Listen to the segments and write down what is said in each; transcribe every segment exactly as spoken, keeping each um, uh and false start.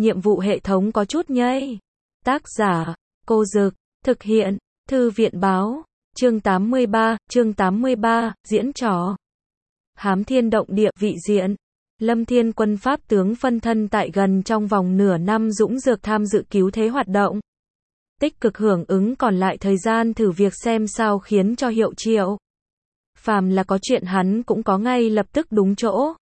nhiệm vụ hệ thống có chút nhây. Tác giả, Cô Dực, thực hiện, Thư viện Báo, chương tám mươi ba, chương tám mươi ba, diễn trò. Hám thiên động địa, vị diện. Lâm Thiên Quân pháp tướng phân thân tại gần trong vòng nửa năm dũng dược tham dự cứu thế hoạt động. Tích cực hưởng ứng còn lại thời gian thử việc xem sao khiến cho hiệu triệu. Phàm là có chuyện hắn cũng có ngay lập tức đúng chỗ.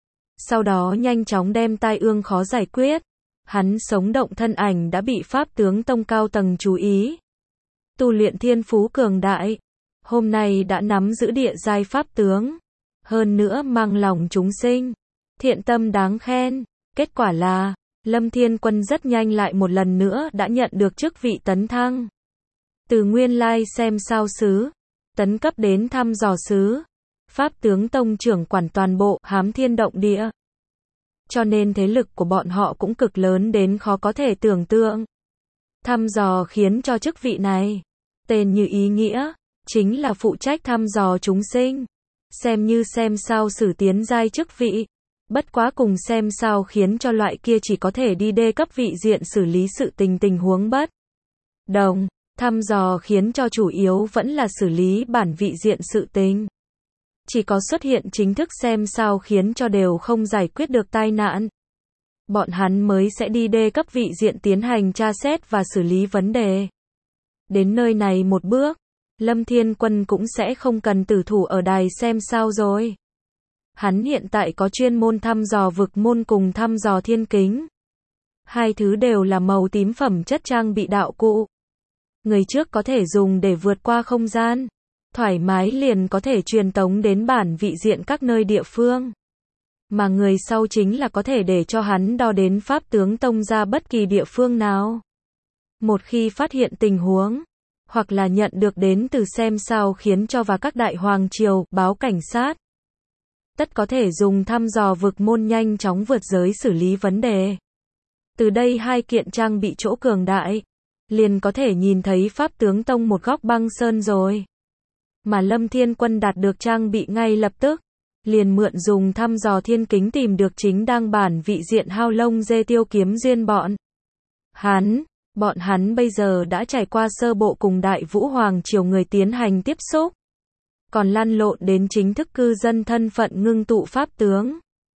Sau đó nhanh chóng đem tai ương khó giải quyết. Hắn sống động thân ảnh đã bị pháp tướng tông cao tầng chú ý. Tu luyện thiên phú cường đại. Hôm nay đã nắm giữ địa giai pháp tướng. Hơn nữa mang lòng chúng sinh. Thiện tâm đáng khen. Kết quả là, Lâm Thiên Quân rất nhanh lại một lần nữa đã nhận được chức vị tấn thăng. Từ nguyên lai xem sao sứ, tấn cấp đến thăm dò sứ. Pháp tướng tông trưởng quản toàn bộ hám thiên động địa. Cho nên thế lực của bọn họ cũng cực lớn đến khó có thể tưởng tượng. Thăm dò khiến cho chức vị này, tên như ý nghĩa, chính là phụ trách thăm dò chúng sinh. Xem như xem sao xử tiến giai chức vị. Bất quá cùng xem sao khiến cho loại kia chỉ có thể đi đê cấp vị diện xử lý sự tình tình huống bất đồng. Thăm dò khiến cho chủ yếu vẫn là xử lý bản vị diện sự tình. Chỉ có xuất hiện chính thức xem sao khiến cho đều không giải quyết được tai nạn. Bọn hắn mới sẽ đi đê cấp vị diện tiến hành tra xét và xử lý vấn đề. Đến nơi này một bước, Lâm Thiên Quân cũng sẽ không cần tử thủ ở đài xem sao rồi. Hắn hiện tại có chuyên môn thăm dò vực môn cùng thăm dò thiên kính. Hai thứ đều là màu tím phẩm chất trang bị đạo cụ. Người trước có thể dùng để vượt qua không gian. Thoải mái liền có thể truyền tống đến bản vị diện các nơi địa phương. Mà người sau chính là có thể để cho hắn đo đến pháp tướng tông ra bất kỳ địa phương nào. Một khi phát hiện tình huống, hoặc là nhận được đến từ xem sao khiến cho và các đại hoàng triều, báo cảnh sát. Tất có thể dùng thăm dò vực môn nhanh chóng vượt giới xử lý vấn đề. Từ đây hai kiện trang bị chỗ cường đại, liền có thể nhìn thấy pháp tướng tông một góc băng sơn rồi. Mà Lâm Thiên Quân đạt được trang bị ngay lập tức, liền mượn dùng thăm dò thiên kính tìm được chính đang bản vị diện hao lông dê Tiêu Kiếm Duyên bọn. Hắn, bọn hắn bây giờ đã trải qua sơ bộ cùng Đại Vũ Hoàng triều người tiến hành tiếp xúc. Còn lăn lộn đến chính thức cư dân thân phận ngưng tụ pháp tướng.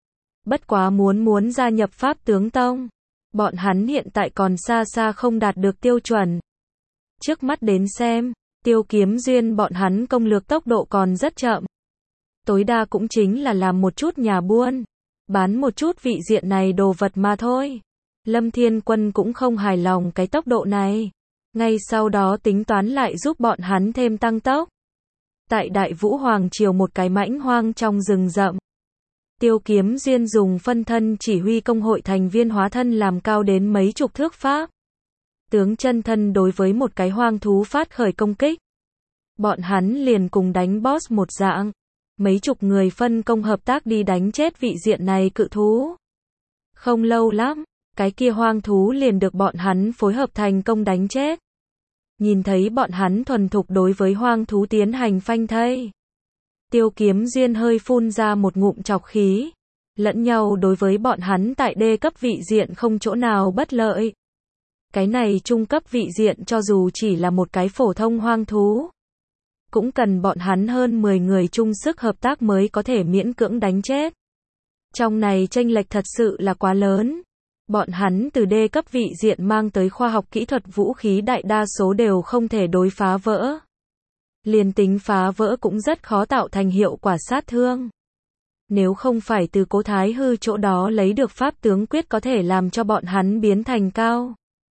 Bất quá muốn muốn gia nhập pháp tướng tông. Bọn hắn hiện tại còn xa xa không đạt được tiêu chuẩn. Trước mắt đến xem, Tiêu Kiếm Duyên bọn hắn công lược tốc độ còn rất chậm. Tối đa cũng chính là làm một chút nhà buôn. Bán một chút vị diện này đồ vật mà thôi. Lâm Thiên Quân cũng không hài lòng cái tốc độ này. Ngay sau đó tính toán lại giúp bọn hắn thêm tăng tốc. Tại Đại Vũ Hoàng triều một cái mãnh hoang trong rừng rậm. Tiêu Kiếm Duyên dùng phân thân chỉ huy công hội thành viên hóa thân làm cao đến mấy chục thước pháp. Tướng chân thân đối với một cái hoang thú phát khởi công kích. Bọn hắn liền cùng đánh boss một dạng. Mấy chục người phân công hợp tác đi đánh chết vị diện này cự thú. Không lâu lắm, cái kia hoang thú liền được bọn hắn phối hợp thành công đánh chết. Nhìn thấy bọn hắn thuần thục đối với hoang thú tiến hành phanh thây. Tiêu Kiếm Duyên hơi phun ra một ngụm trọc khí. Lẫn nhau đối với bọn hắn tại đê cấp vị diện không chỗ nào bất lợi. Cái này trung cấp vị diện cho dù chỉ là một cái phổ thông hoang thú. Cũng cần bọn hắn hơn mười người chung sức hợp tác mới có thể miễn cưỡng đánh chết. Trong này chênh lệch thật sự là quá lớn. Bọn hắn từ đê cấp vị diện mang tới khoa học kỹ thuật vũ khí đại đa số đều không thể đối phá vỡ. Liền tính phá vỡ cũng rất khó tạo thành hiệu quả sát thương. Nếu không phải từ Cố Thái Hư chỗ đó lấy được pháp tướng quyết có thể làm cho bọn hắn biến thành cao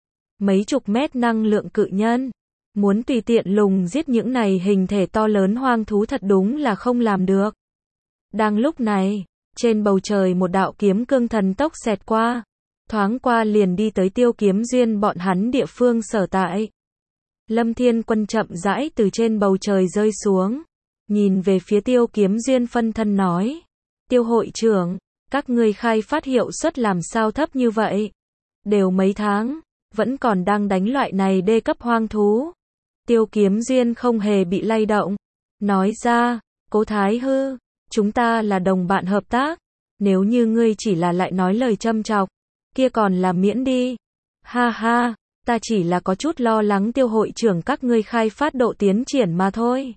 mấy chục mét năng lượng cự nhân. Muốn tùy tiện lùng giết những này hình thể to lớn hoang thú thật đúng là không làm được. Đang lúc này, trên bầu trời một đạo kiếm cương thần tốc xẹt qua. Thoáng qua liền đi tới Tiêu Kiếm Duyên bọn hắn địa phương sở tại. Lâm Thiên Quân chậm rãi từ trên bầu trời rơi xuống. Nhìn về phía Tiêu Kiếm Duyên phân thân nói. Tiêu hội trưởng, các ngươi khai phát hiệu suất làm sao thấp như vậy? Đều mấy tháng, vẫn còn đang đánh loại này đê cấp hoang thú. Tiêu Kiếm Duyên không hề bị lay động. Nói ra, Cố Thái Hư, chúng ta là đồng bạn hợp tác. Nếu như ngươi chỉ là lại nói lời châm chọc, kia còn là miễn đi. Ha ha, ta chỉ là có chút lo lắng Tiêu hội trưởng các ngươi khai phát độ tiến triển mà thôi.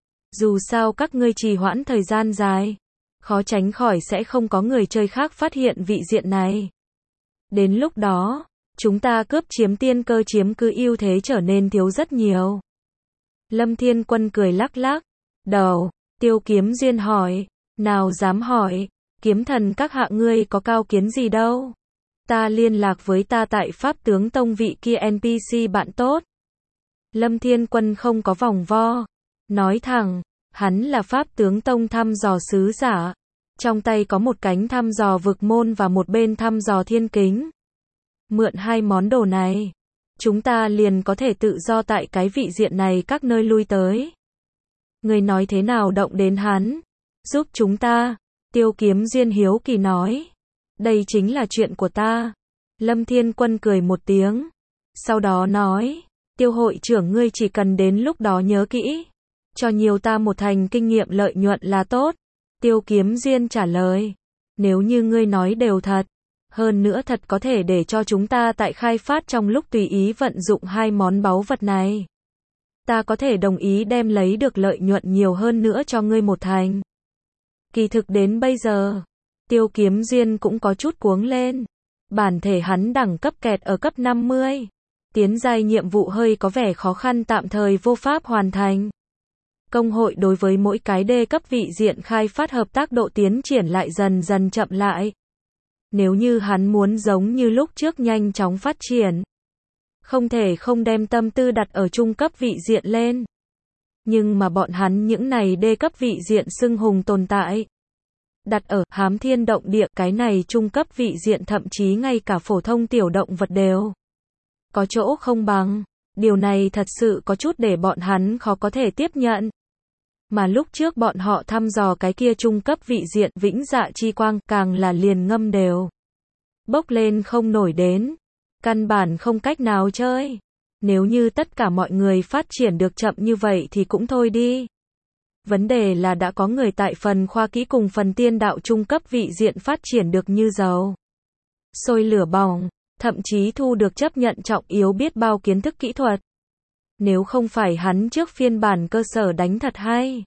Dù sao các ngươi trì hoãn thời gian dài, khó tránh khỏi sẽ không có người chơi khác phát hiện vị diện này. Đến lúc đó, chúng ta cướp chiếm tiên cơ chiếm cứ ưu thế trở nên thiếu rất nhiều. Lâm Thiên Quân cười lắc lắc đầu. Tiêu Kiếm Duyên hỏi, nào dám hỏi, kiếm thần các hạ ngươi có cao kiến gì đâu. Ta liên lạc với ta tại Pháp Tướng Tông vị kia en pê xê bạn tốt. Lâm Thiên Quân không có vòng vo, nói thẳng, hắn là Pháp Tướng Tông thăm dò sứ giả, trong tay có một cánh thăm dò vực môn và một bên thăm dò thiên kính. Mượn hai món đồ này, chúng ta liền có thể tự do tại cái vị diện này các nơi lui tới. Người nói thế nào động đến hắn? Giúp chúng ta. Tiêu Kiếm Duyên hiếu kỳ nói. Đây chính là chuyện của ta. Lâm Thiên Quân cười một tiếng. Sau đó nói, Tiêu hội trưởng ngươi chỉ cần đến lúc đó nhớ kỹ. Cho nhiều ta một thành kinh nghiệm lợi nhuận là tốt. Tiêu Kiếm Duyên trả lời. Nếu như ngươi nói đều thật. Hơn nữa thật có thể để cho chúng ta tại khai phát trong lúc tùy ý vận dụng hai món báu vật này. Ta có thể đồng ý đem lấy được lợi nhuận nhiều hơn nữa cho ngươi một thành. Kỳ thực đến bây giờ, Tiêu Kiếm Duyên cũng có chút cuống lên. Bản thể hắn đẳng cấp kẹt ở cấp năm mươi. Tiến giai nhiệm vụ hơi có vẻ khó khăn tạm thời vô pháp hoàn thành. Công hội đối với mỗi cái đê cấp vị diện khai phát hợp tác độ tiến triển lại dần dần chậm lại. Nếu như hắn muốn giống như lúc trước nhanh chóng phát triển, không thể không đem tâm tư đặt ở trung cấp vị diện lên. Nhưng mà bọn hắn những này đê cấp vị diện xưng hùng tồn tại. Đặt ở Hám Thiên Động Địa, cái này trung cấp vị diện thậm chí ngay cả phổ thông tiểu động vật đều có chỗ không bằng. Điều này thật sự có chút để bọn hắn khó có thể tiếp nhận. Mà lúc trước bọn họ thăm dò cái kia trung cấp vị diện Vĩnh Dạ Chi Quang càng là liền ngâm đều. Bốc lên không nổi đến. Căn bản không cách nào chơi. Nếu như tất cả mọi người phát triển được chậm như vậy thì cũng thôi đi. Vấn đề là đã có người tại phần khoa kỹ cùng phần tiên đạo trung cấp vị diện phát triển được như dầu sôi lửa bỏng, thậm chí thu được chấp nhận trọng yếu biết bao kiến thức kỹ thuật. Nếu không phải hắn trước phiên bản cơ sở đánh thật hay,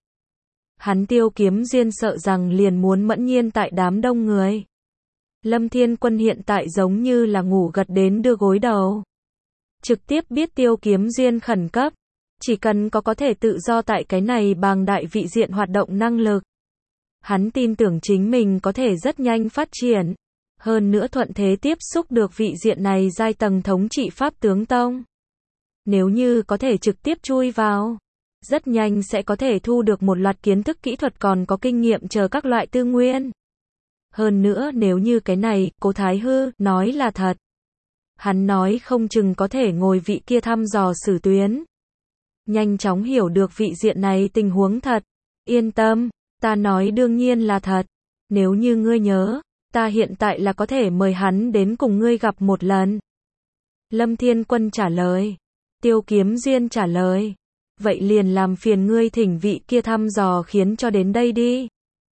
hắn Tiêu Kiếm Duyên sợ rằng liền muốn mẫn nhiên tại đám đông người. Lâm Thiên Quân hiện tại giống như là ngủ gật đến đưa gối đầu. Trực tiếp biết Tiêu Kiếm Duyên khẩn cấp. Chỉ cần có có thể tự do tại cái này bàng đại vị diện hoạt động năng lực. Hắn tin tưởng chính mình có thể rất nhanh phát triển. Hơn nữa thuận thế tiếp xúc được vị diện này giai tầng thống trị Pháp Tướng Tông. Nếu như có thể trực tiếp chui vào, rất nhanh sẽ có thể thu được một loạt kiến thức kỹ thuật còn có kinh nghiệm chờ các loại tư nguyên. Hơn nữa nếu như cái này, Cố Thái Hư, nói là thật. Hắn nói không chừng có thể ngồi vị kia thăm dò sử tuyến. Nhanh chóng hiểu được vị diện này tình huống thật. Yên tâm, ta nói đương nhiên là thật. Nếu như ngươi nhớ, ta hiện tại là có thể mời hắn đến cùng ngươi gặp một lần. Lâm Thiên Quân trả lời. Tiêu Kiếm Duyên trả lời. Vậy liền làm phiền ngươi thỉnh vị kia thăm dò khiến cho đến đây đi.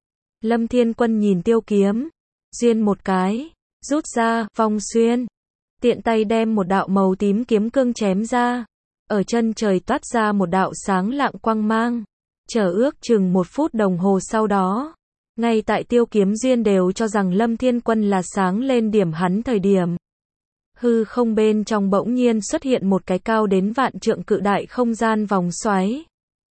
Lâm Thiên Quân nhìn Tiêu Kiếm Duyên một cái, rút ra, vong xuyên. Tiện tay đem một đạo màu tím kiếm cương chém ra. Ở chân trời toát ra một đạo sáng lạng quang mang. Chờ ước chừng một phút đồng hồ sau đó. Ngay tại Tiêu Kiếm Duyên đều cho rằng Lâm Thiên Quân là sáng lên điểm hắn thời điểm. Hư không bên trong bỗng nhiên xuất hiện một cái cao đến vạn trượng cự đại không gian vòng xoáy.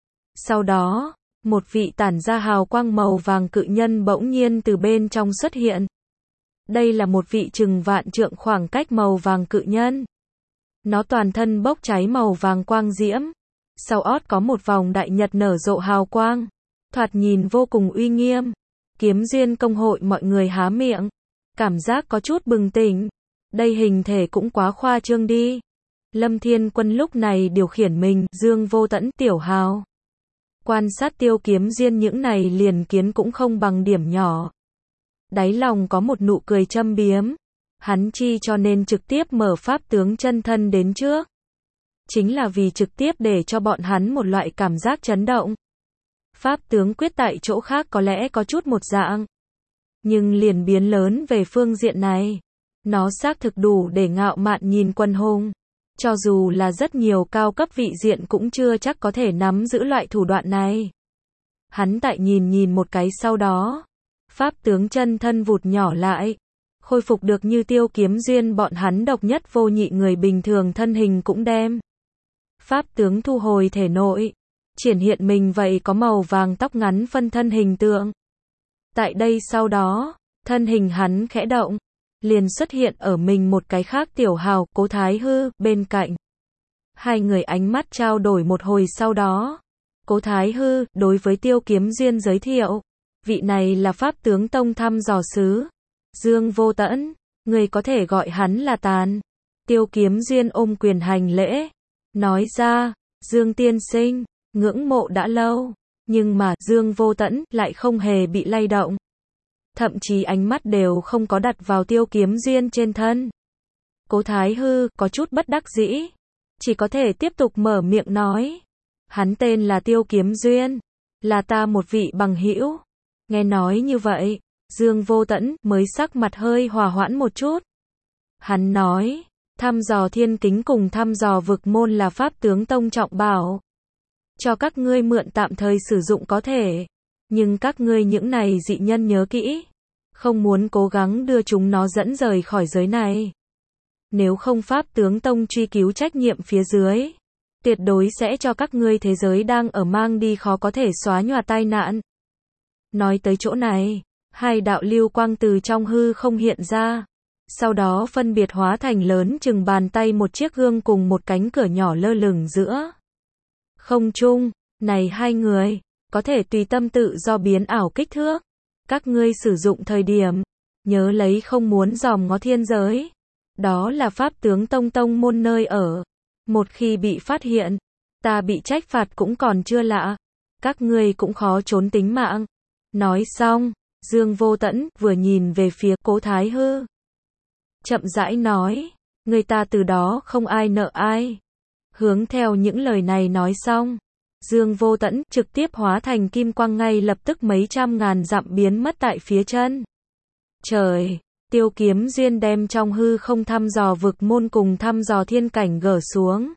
Sau đó, một vị tản ra hào quang màu vàng cự nhân bỗng nhiên từ bên trong xuất hiện. Đây là một vị chừng vạn trượng khoảng cách màu vàng cự nhân. Nó toàn thân bốc cháy màu vàng quang diễm. Sau ót có một vòng đại nhật nở rộ hào quang. Thoạt nhìn vô cùng uy nghiêm. Kiếm Duyên công hội mọi người há miệng. Cảm giác có chút bừng tỉnh. Đây hình thể cũng quá khoa trương đi. Lâm Thiên Quân lúc này điều khiển mình, Dương Vô Tẫn, Tiểu Hào. Quan sát Tiêu Kiếm Duyên những này liền kiến cũng không bằng điểm nhỏ. Đáy lòng có một nụ cười châm biếm. Hắn chi cho nên trực tiếp mở pháp tướng chân thân đến trước. Chính là vì trực tiếp để cho bọn hắn một loại cảm giác chấn động. Pháp tướng quyết tại chỗ khác có lẽ có chút một dạng. Nhưng liền biến lớn về phương diện này. Nó xác thực đủ để ngạo mạn nhìn Quân Hùng. Cho dù là rất nhiều cao cấp vị diện cũng chưa chắc có thể nắm giữ loại thủ đoạn này. Hắn tại nhìn nhìn một cái sau đó. Pháp tướng chân thân vụt nhỏ lại. Khôi phục được như Tiêu Kiếm Duyên bọn hắn độc nhất vô nhị người bình thường thân hình cũng đem. Pháp tướng thu hồi thể nội. Triển hiện mình vậy có màu vàng tóc ngắn phân thân hình tượng. Tại đây sau đó, thân hình hắn khẽ động. Liền xuất hiện ở mình một cái khác tiểu hào, Cố Thái Hư, bên cạnh. Hai người ánh mắt trao đổi một hồi sau đó. Cố Thái Hư, đối với Tiêu Kiếm Duyên giới thiệu. Vị này là Pháp tướng tông thăm dò sứ. Dương Vô Tẫn, người có thể gọi hắn là Tàn. Tiêu Kiếm Duyên ôm quyền hành lễ. Nói ra, Dương tiên sinh, ngưỡng mộ đã lâu. Nhưng mà, Dương Vô Tẫn, lại không hề bị lay động. Thậm chí ánh mắt đều không có đặt vào Tiêu Kiếm Duyên trên thân. Cố Thái Hư, có chút bất đắc dĩ. Chỉ có thể tiếp tục mở miệng nói. Hắn tên là Tiêu Kiếm Duyên. Là ta một vị bằng hữu. Nghe nói như vậy, Dương Vô Tẫn mới sắc mặt hơi hòa hoãn một chút. Hắn nói, thăm dò thiên kính cùng thăm dò vực môn là Pháp tướng tông trọng bảo. Cho các ngươi mượn tạm thời sử dụng có thể. Nhưng các ngươi những này dị nhân nhớ kỹ. Không muốn cố gắng đưa chúng nó dẫn rời khỏi giới này. Nếu không Pháp tướng tông truy cứu trách nhiệm phía dưới. Tuyệt đối sẽ cho các ngươi thế giới đang ở mang đi khó có thể xóa nhòa tai nạn. Nói tới chỗ này, hai đạo lưu quang từ trong hư không hiện ra. Sau đó phân biệt hóa thành lớn chừng bàn tay một chiếc gương cùng một cánh cửa nhỏ lơ lửng giữa không trung. Này hai người, có thể tùy tâm tự do biến ảo kích thước. Các ngươi sử dụng thời điểm, nhớ lấy không muốn dòm ngó thiên giới. Đó là Pháp tướng tông tông môn nơi ở. Một khi bị phát hiện, ta bị trách phạt cũng còn chưa lạ. Các ngươi cũng khó trốn tính mạng. Nói xong, Dương Vô Tẫn vừa nhìn về phía Cố Thái Hư. Chậm rãi nói, người ta từ đó không ai nợ ai. Hướng theo những lời này nói xong, Dương Vô Tẫn trực tiếp hóa thành kim quang ngay lập tức mấy trăm ngàn dặm biến mất tại phía chân. Trời, Tiêu Kiếm Duyên đem trong hư không thăm dò vực môn cùng thăm dò thiên cảnh gỡ xuống.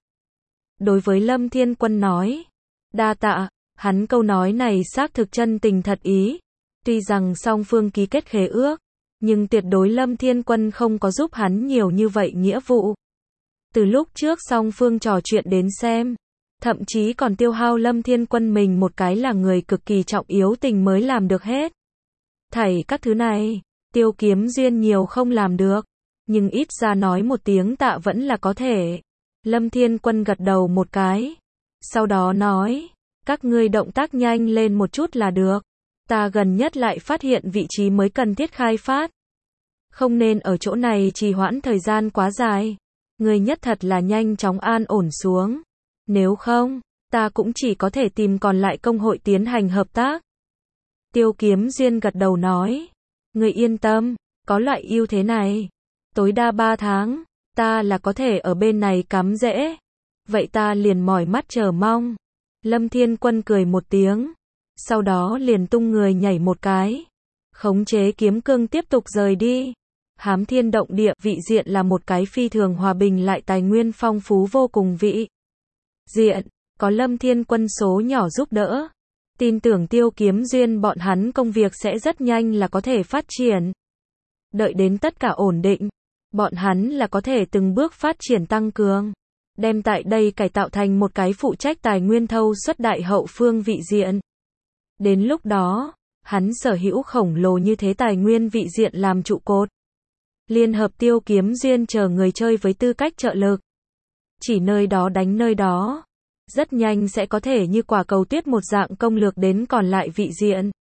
Đối với Lâm Thiên Quân nói, đa tạ, hắn câu nói này xác thực chân tình thật ý. Tuy rằng song phương ký kết khế ước, nhưng tuyệt đối Lâm Thiên Quân không có giúp hắn nhiều như vậy nghĩa vụ. Từ lúc trước song phương trò chuyện đến xem, thậm chí còn tiêu hao Lâm Thiên Quân mình một cái là người cực kỳ trọng yếu tình mới làm được hết. Thảy các thứ này, Tiêu Kiếm Duyên nhiều không làm được, nhưng ít ra nói một tiếng tạ vẫn là có thể. Lâm Thiên Quân gật đầu một cái, sau đó nói, các ngươi động tác nhanh lên một chút là được. Ta gần nhất lại phát hiện vị trí mới cần thiết khai phát. Không nên ở chỗ này trì hoãn thời gian quá dài. Người nhất thật là nhanh chóng an ổn xuống. Nếu không, ta cũng chỉ có thể tìm còn lại công hội tiến hành hợp tác. Tiêu Kiếm Duyên gật đầu nói. Người yên tâm, có loại ưu thế này. Tối đa ba tháng, ta là có thể ở bên này cắm rễ. Vậy ta liền mỏi mắt chờ mong. Lâm Thiên Quân cười một tiếng. Sau đó liền tung người nhảy một cái. Khống chế kiếm cương tiếp tục rời đi. Hám Thiên Động Địa vị diện là một cái phi thường hòa bình lại tài nguyên phong phú vô cùng vị diện. Có Lâm Thiên Quân số nhỏ giúp đỡ. Tin tưởng Tiêu Kiếm Duyên bọn hắn công việc sẽ rất nhanh là có thể phát triển. Đợi đến tất cả ổn định, bọn hắn là có thể từng bước phát triển tăng cường. Đem tại đây cải tạo thành một cái phụ trách tài nguyên thâu xuất đại hậu phương vị diện. Đến lúc đó, hắn sở hữu khổng lồ như thế tài nguyên vị diện làm trụ cột. Liên hợp Tiêu Kiếm Duyên chờ người chơi với tư cách trợ lực. Chỉ nơi đó đánh nơi đó. Rất nhanh sẽ có thể như quả cầu tuyết một dạng công lược đến còn lại vị diện.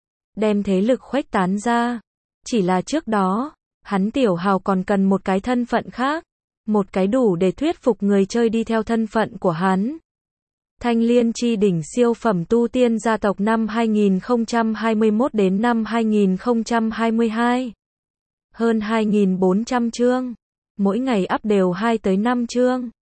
Đem thế lực khuếch tán ra. Chỉ là trước đó, hắn Tiểu Hào còn cần một cái thân phận khác. Một cái đủ để thuyết phục người chơi đi theo thân phận của hắn. Thanh Liên Chi Đỉnh siêu phẩm tu tiên gia tộc năm hai nghìn không trăm hai mươi mốt đến năm hai nghìn không trăm hai mươi hai. Hơn hai nghìn bốn trăm chương. Mỗi ngày up đều hai tới năm chương.